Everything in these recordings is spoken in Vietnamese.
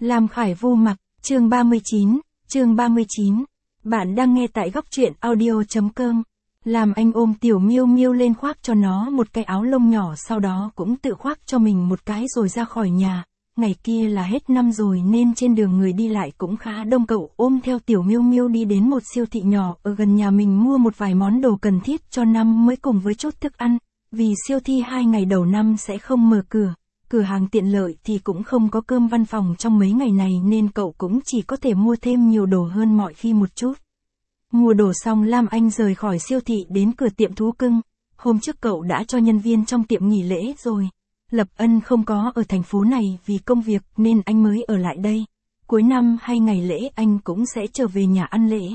Lam Khải Vu mặc, chương 39. Bạn đang nghe tại góc truyện audio.com. Lam Anh ôm Tiểu Miêu Miêu lên khoác cho nó một cái áo lông nhỏ, sau đó cũng tự khoác cho mình một cái rồi ra khỏi nhà. Ngày kia là hết năm rồi nên trên đường người đi lại cũng khá đông, cậu ôm theo Tiểu Miêu Miêu đi đến một siêu thị nhỏ ở gần nhà mình mua một vài món đồ cần thiết cho năm mới cùng với chút thức ăn, vì siêu thị 2 ngày đầu năm sẽ không mở cửa. Cửa hàng tiện lợi thì cũng không có cơm văn phòng trong mấy ngày này nên cậu cũng chỉ có thể mua thêm nhiều đồ hơn mọi khi một chút. Mua đồ xong Lam Anh rời khỏi siêu thị đến cửa tiệm thú cưng. Hôm trước cậu đã cho nhân viên trong tiệm nghỉ lễ rồi. Lập Ân không có ở thành phố này vì công việc nên anh mới ở lại đây. Cuối năm hay ngày lễ anh cũng sẽ trở về nhà ăn lễ.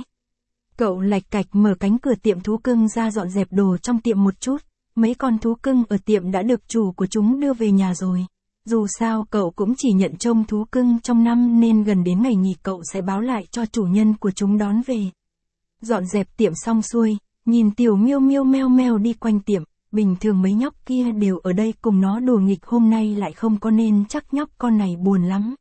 Cậu lạch cạch mở cánh cửa tiệm thú cưng ra dọn dẹp đồ trong tiệm một chút. Mấy con thú cưng ở tiệm đã được chủ của chúng đưa về nhà rồi. Dù sao cậu cũng chỉ nhận trông thú cưng trong năm nên gần đến ngày nghỉ cậu sẽ báo lại cho chủ nhân của chúng đón về. Dọn dẹp tiệm xong xuôi, nhìn Tiểu Miêu Miêu meo meo đi quanh tiệm, bình thường mấy nhóc kia đều ở đây cùng nó đùa nghịch, hôm nay lại không có nên chắc nhóc con này buồn lắm.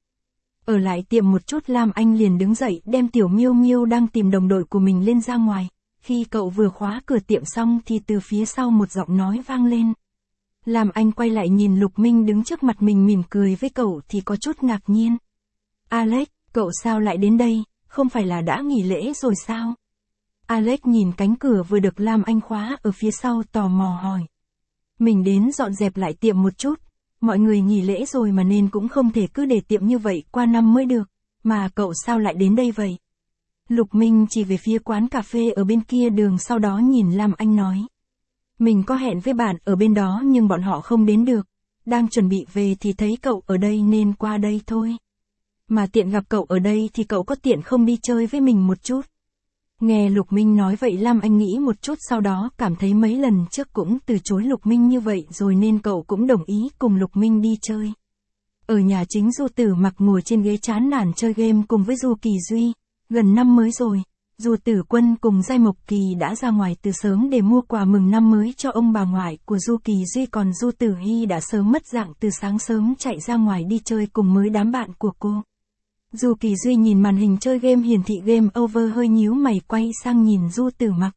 Ở lại tiệm một chút Lam Anh liền đứng dậy đem Tiểu Miêu Miêu đang tìm đồng đội của mình lên ra ngoài. Khi cậu vừa khóa cửa tiệm xong thì từ phía sau một giọng nói vang lên. Lam Anh quay lại nhìn Lục Minh đứng trước mặt mình mỉm cười với cậu thì có chút ngạc nhiên. Alex, cậu sao lại đến đây, không phải là đã nghỉ lễ rồi sao? Alex nhìn cánh cửa vừa được Lam Anh khóa ở phía sau tò mò hỏi. Mình đến dọn dẹp lại tiệm một chút, mọi người nghỉ lễ rồi mà nên cũng không thể cứ để tiệm như vậy qua năm mới được, mà cậu sao lại đến đây vậy? Lục Minh chỉ về phía quán cà phê ở bên kia đường, sau đó nhìn Lam Anh nói. Mình có hẹn với bạn ở bên đó nhưng bọn họ không đến được, đang chuẩn bị về thì thấy cậu ở đây nên qua đây thôi. Mà tiện gặp cậu ở đây thì cậu có tiện không đi chơi với mình một chút? Nghe Lục Minh nói vậy Lam Anh nghĩ một chút, sau đó cảm thấy mấy lần trước cũng từ chối Lục Minh như vậy rồi nên cậu cũng đồng ý cùng Lục Minh đi chơi. Ở nhà chính Du Tử Mặc ngồi trên ghế chán nản chơi game cùng với Du Kỳ Duy. Gần năm mới rồi, Du Tử Quân cùng Giai Mộc Kỳ đã ra ngoài từ sớm để mua quà mừng năm mới cho ông bà ngoại của Du Kỳ Duy, còn Du Tử Hy đã sớm mất dạng từ sáng sớm chạy ra ngoài đi chơi cùng với đám bạn của cô. Du Kỳ Duy nhìn màn hình chơi game hiển thị game over hơi nhíu mày quay sang nhìn Du Tử Mặc.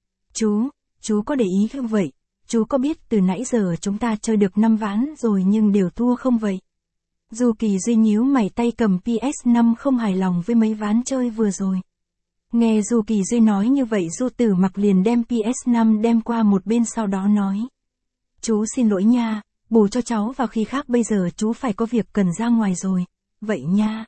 Chú có để ý không vậy? Chú có biết từ nãy giờ chúng ta chơi được 5 ván rồi nhưng đều thua không vậy? Du Kỳ Duy nhíu mày, tay cầm PS5 không hài lòng với mấy ván chơi vừa rồi. Nghe Du Kỳ Duy nói như vậy Du Tử Mặc liền đem PS5 đem qua một bên, sau đó nói. Chú xin lỗi nha, bù cho cháu vào khi khác, bây giờ chú phải có việc cần ra ngoài rồi, vậy nha.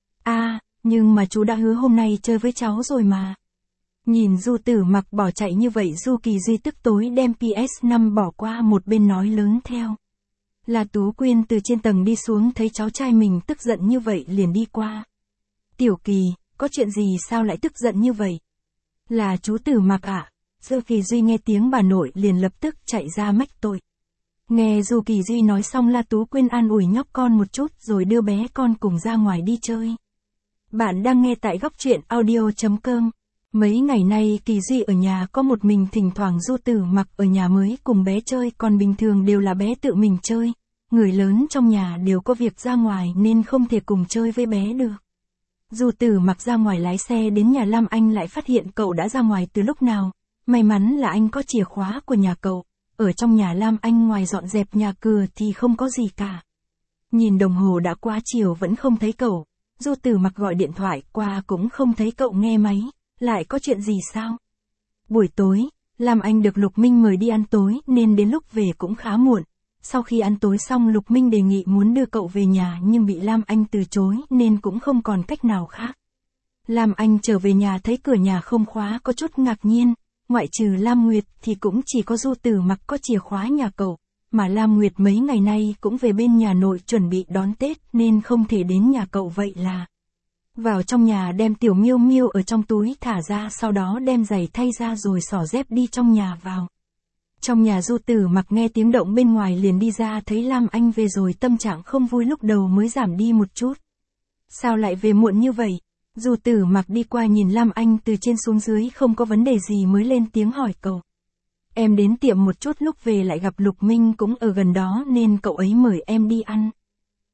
Nhưng mà chú đã hứa hôm nay chơi với cháu rồi mà. Nhìn Du Tử Mặc bỏ chạy như vậy Du Kỳ Duy tức tối đem PS5 bỏ qua một bên nói lớn theo. La Tú Quyên từ trên tầng đi xuống thấy cháu trai mình tức giận như vậy liền đi qua. Tiểu Kỳ, có chuyện gì sao lại tức giận như vậy? Là chú Tử Mặc ạ. Du Kỳ Duy nghe tiếng bà nội liền lập tức chạy ra mách tội. Nghe Du Kỳ Duy nói xong La Tú Quyên an ủi nhóc con một chút rồi đưa bé con cùng ra ngoài đi chơi. Bạn đang nghe tại góc truyện audio.com. Mấy ngày nay Kỳ Duy ở nhà có một mình, thỉnh thoảng Du Tử Mặc ở nhà mới cùng bé chơi, còn bình thường đều là bé tự mình chơi. Người lớn trong nhà đều có việc ra ngoài nên không thể cùng chơi với bé được. Du Tử Mặc ra ngoài lái xe đến nhà Lam Anh lại phát hiện cậu đã ra ngoài từ lúc nào. May mắn là anh có chìa khóa của nhà cậu. Ở trong nhà Lam Anh ngoài dọn dẹp nhà cửa thì không có gì cả. Nhìn đồng hồ đã quá chiều vẫn không thấy cậu. Du Tử Mặc gọi điện thoại qua cũng không thấy cậu nghe máy. Lại có chuyện gì sao? Buổi tối, Lam Anh được Lục Minh mời đi ăn tối nên đến lúc về cũng khá muộn. Sau khi ăn tối xong Lục Minh đề nghị muốn đưa cậu về nhà nhưng bị Lam Anh từ chối nên cũng không còn cách nào khác. Lam Anh trở về nhà thấy cửa nhà không khóa có chút ngạc nhiên. Ngoại trừ Lam Nguyệt thì cũng chỉ có Du Tử Mặc có chìa khóa nhà cậu. Mà Lam Nguyệt mấy ngày nay cũng về bên nhà nội chuẩn bị đón Tết nên không thể đến nhà cậu, vậy là vào trong nhà đem Tiểu Miêu Miêu ở trong túi thả ra, sau đó đem giày thay ra rồi xỏ dép đi trong nhà vào. Trong nhà Du Tử Mặc nghe tiếng động bên ngoài liền đi ra thấy Lam Anh về rồi, tâm trạng không vui lúc đầu mới giảm đi một chút. Sao lại về muộn như vậy? Du Tử Mặc đi qua nhìn Lam Anh từ trên xuống dưới không có vấn đề gì mới lên tiếng hỏi cậu. Em đến tiệm một chút, lúc về lại gặp Lục Minh cũng ở gần đó nên cậu ấy mời em đi ăn.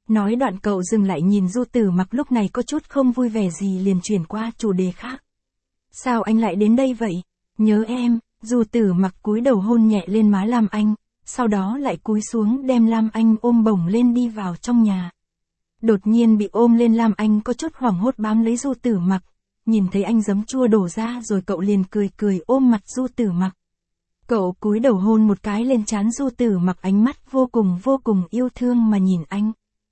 Nói đoạn cậu dừng lại nhìn Du Tử Mặc lúc này có chút không vui vẻ gì liền chuyển qua chủ đề khác. Sao anh lại đến đây vậy? Nhớ em. Du Tử Mặc cúi đầu hôn nhẹ lên má Lam Anh, sau đó lại cúi xuống đem Lam Anh ôm bổng lên đi vào trong nhà. Đột nhiên bị ôm lên Lam Anh có chút hoảng hốt bám lấy Du Tử Mặc, nhìn thấy anh giấm chua đổ ra rồi cậu liền cười cười ôm mặt Du Tử Mặc. Cậu cúi đầu hôn một cái lên trán Du Tử Mặc, ánh mắt vô cùng yêu thương mà nhìn anh.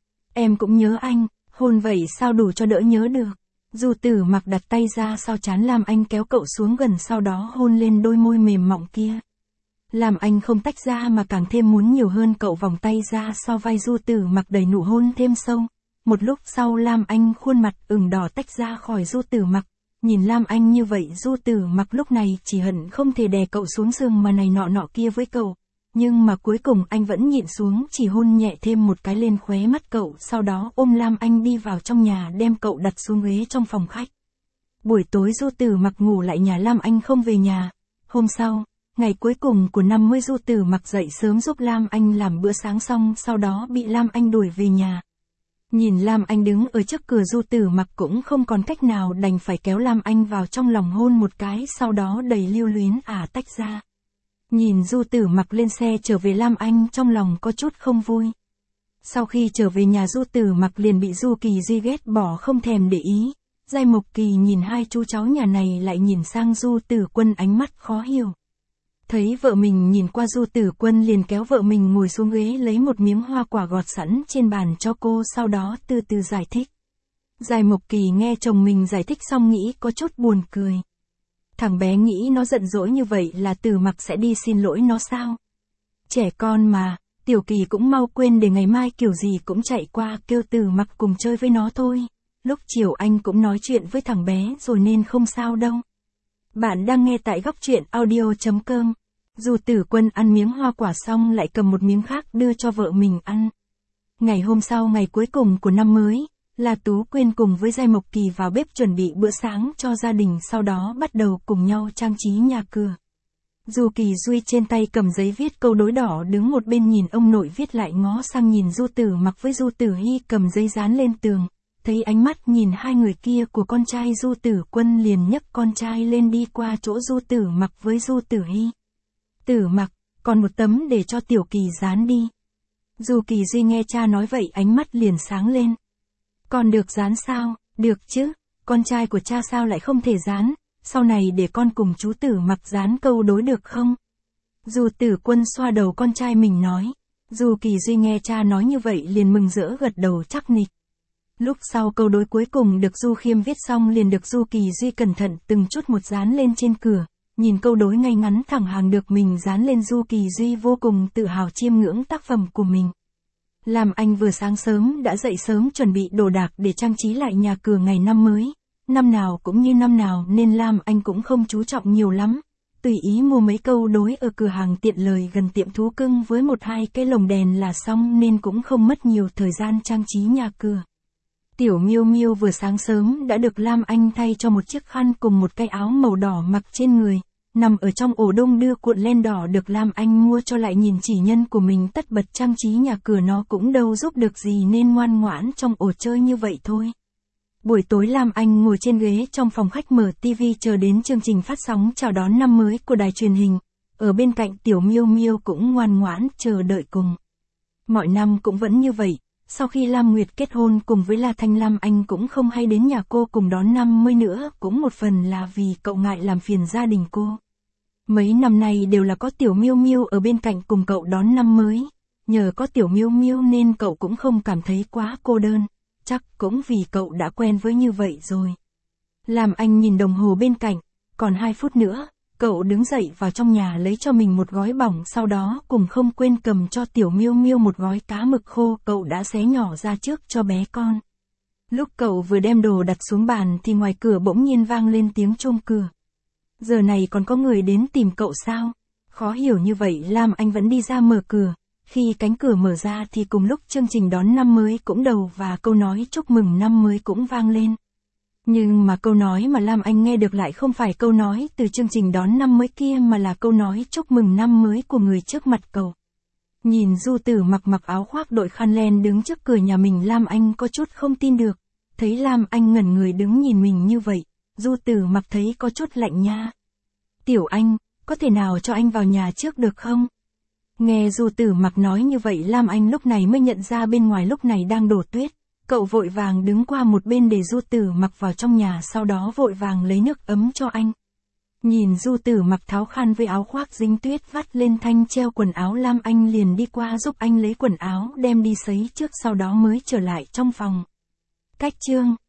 Em cũng nhớ anh, hôn vậy sao đủ cho đỡ nhớ được. Du Tử Mặc đặt tay ra sau trán Lam Anh kéo cậu xuống gần sau đó hôn lên đôi môi mềm mọng kia. Lam Anh không tách ra mà càng thêm muốn nhiều hơn, cậu vòng tay ra sau vai Du Tử Mặc đầy nụ hôn thêm sâu. Một lúc sau Lam Anh khuôn mặt ửng đỏ tách ra khỏi Du Tử Mặc. Nhìn Lam Anh như vậy Du Tử Mặc lúc này chỉ hận không thể đè cậu xuống giường mà này nọ kia với cậu. Nhưng mà cuối cùng anh vẫn nhịn xuống, chỉ hôn nhẹ thêm một cái lên khóe mắt cậu, sau đó ôm Lam Anh đi vào trong nhà đem cậu đặt xuống ghế trong phòng khách. Buổi tối Du Tử Mặc ngủ lại nhà Lam Anh không về nhà. Hôm sau, ngày cuối cùng của năm mới, Du Tử Mặc dậy sớm giúp Lam Anh làm bữa sáng xong sau đó bị Lam Anh đuổi về nhà. Nhìn Lam Anh đứng ở trước cửa, Du Tử Mặc cũng không còn cách nào đành phải kéo Lam Anh vào trong lòng hôn một cái sau đó đầy lưu luyến tách ra. Nhìn Du Tử Mặc lên xe trở về, Lam Anh trong lòng có chút không vui. Sau khi trở về nhà Du Tử Mặc liền bị Du Kỳ Duy ghét bỏ không thèm để ý. Giai Mộc Kỳ nhìn hai chú cháu nhà này lại nhìn sang Du Tử Quân ánh mắt khó hiểu. Thấy vợ mình nhìn qua Du Tử Quân liền kéo vợ mình ngồi xuống ghế lấy một miếng hoa quả gọt sẵn trên bàn cho cô sau đó từ từ giải thích. Giai Mộc Kỳ nghe chồng mình giải thích xong nghĩ có chút buồn cười. Thằng bé nghĩ nó giận dỗi như vậy là Tử Mặc sẽ đi xin lỗi nó sao? Trẻ con mà, Tiểu Kỳ cũng mau quên để ngày mai kiểu gì cũng chạy qua kêu Tử Mặc cùng chơi với nó thôi. Lúc chiều anh cũng nói chuyện với thằng bé rồi nên không sao đâu. Bạn đang nghe tại góc truyện audio.com. Du Tử Quân ăn miếng hoa quả xong lại cầm một miếng khác đưa cho vợ mình ăn. Ngày hôm sau, ngày cuối cùng của năm mới, La Tú Quyên cùng với Giai Mộc Kỳ vào bếp chuẩn bị bữa sáng cho gia đình, sau đó bắt đầu cùng nhau trang trí nhà cửa. Du Kỳ Duy trên tay cầm giấy viết câu đối đỏ đứng một bên nhìn ông nội viết lại ngó sang nhìn Du Tử Mặc với Du Tử Hy cầm giấy dán lên tường. Thấy ánh mắt nhìn hai người kia của con trai Du Tử Quân liền nhấc con trai lên đi qua chỗ Du Tử Mặc với Du Tử Hy. Tử Mặc, còn một tấm để cho Tiểu Kỳ dán đi. Du Kỳ Duy nghe cha nói vậy ánh mắt liền sáng lên. Con được dán sao? Được chứ, con trai của cha sao lại không thể dán, sau này để con cùng chú Tử Mặc dán câu đối được không? Du Tử Quân xoa đầu con trai mình nói. Du Kỳ Duy nghe cha nói như vậy liền mừng rỡ gật đầu chắc nịch. Lúc sau câu đối cuối cùng được Du Khiêm viết xong liền được Du Kỳ Duy cẩn thận từng chút một dán lên trên cửa. Nhìn câu đối ngay ngắn thẳng hàng được mình dán lên, Du Kỳ Duy vô cùng tự hào chiêm ngưỡng tác phẩm của mình. Lam Anh vừa sáng sớm đã dậy sớm chuẩn bị đồ đạc để trang trí lại nhà cửa ngày năm mới. Năm nào cũng như năm nào nên Lam Anh cũng không chú trọng nhiều lắm. Tùy ý mua mấy câu đối ở cửa hàng tiện lợi gần tiệm thú cưng với một hai cái lồng đèn là xong nên cũng không mất nhiều thời gian trang trí nhà cửa. Tiểu Miêu Miêu vừa sáng sớm đã được Lam Anh thay cho một chiếc khăn cùng một cái áo màu đỏ mặc trên người. Nằm ở trong ổ đông đưa cuộn len đỏ được Lam Anh mua cho, lại nhìn chỉ nhân của mình tất bật trang trí nhà cửa nó cũng đâu giúp được gì nên ngoan ngoãn trong ổ chơi như vậy thôi. Buổi tối Lam Anh ngồi trên ghế trong phòng khách mở tivi chờ đến chương trình phát sóng chào đón năm mới của đài truyền hình. Ở bên cạnh Tiểu Miêu Miêu cũng ngoan ngoãn chờ đợi cùng. Mọi năm cũng vẫn như vậy. Sau khi Lam Nguyệt kết hôn cùng với La Thanh, Lam Anh cũng không hay đến nhà cô cùng đón năm mới nữa, cũng một phần là vì cậu ngại làm phiền gia đình cô. Mấy năm nay đều là có Tiểu Miêu Miêu ở bên cạnh cùng cậu đón năm mới. Nhờ có Tiểu Miêu Miêu nên cậu cũng không cảm thấy quá cô đơn. Chắc cũng vì cậu đã quen với như vậy rồi. Lam Anh nhìn đồng hồ bên cạnh, còn 2 phút nữa, cậu đứng dậy vào trong nhà lấy cho mình một gói bỏng, sau đó cùng không quên cầm cho Tiểu Miêu Miêu một gói cá mực khô cậu đã xé nhỏ ra trước cho bé con. Lúc cậu vừa đem đồ đặt xuống bàn thì ngoài cửa bỗng nhiên vang lên tiếng chuông cửa. Giờ này còn có người đến tìm cậu sao? Khó hiểu như vậy Lam Anh vẫn đi ra mở cửa. Khi cánh cửa mở ra thì cùng lúc chương trình đón năm mới cũng đầu và câu nói chúc mừng năm mới cũng vang lên. Nhưng mà câu nói mà Lam Anh nghe được lại không phải câu nói từ chương trình đón năm mới kia mà là câu nói chúc mừng năm mới của người trước mặt cậu. Nhìn Du Tử mặc áo khoác đội khăn len đứng trước cửa nhà mình, Lam Anh có chút không tin được. Thấy Lam Anh ngẩn người đứng nhìn mình như vậy, Du Tử mặc thấy có chút lạnh nha. Tiểu Anh, có thể nào cho anh vào nhà trước được không? Nghe Du Tử mặc nói như vậy, Lam Anh lúc này mới nhận ra bên ngoài lúc này đang đổ tuyết. Cậu vội vàng đứng qua một bên để Du Tử mặc vào trong nhà, sau đó vội vàng lấy nước ấm cho anh. Nhìn Du Tử mặc tháo khăn với áo khoác dính tuyết vắt lên thanh treo quần áo, Lam Anh liền đi qua giúp anh lấy quần áo đem đi sấy trước, sau đó mới trở lại trong phòng. Cách chương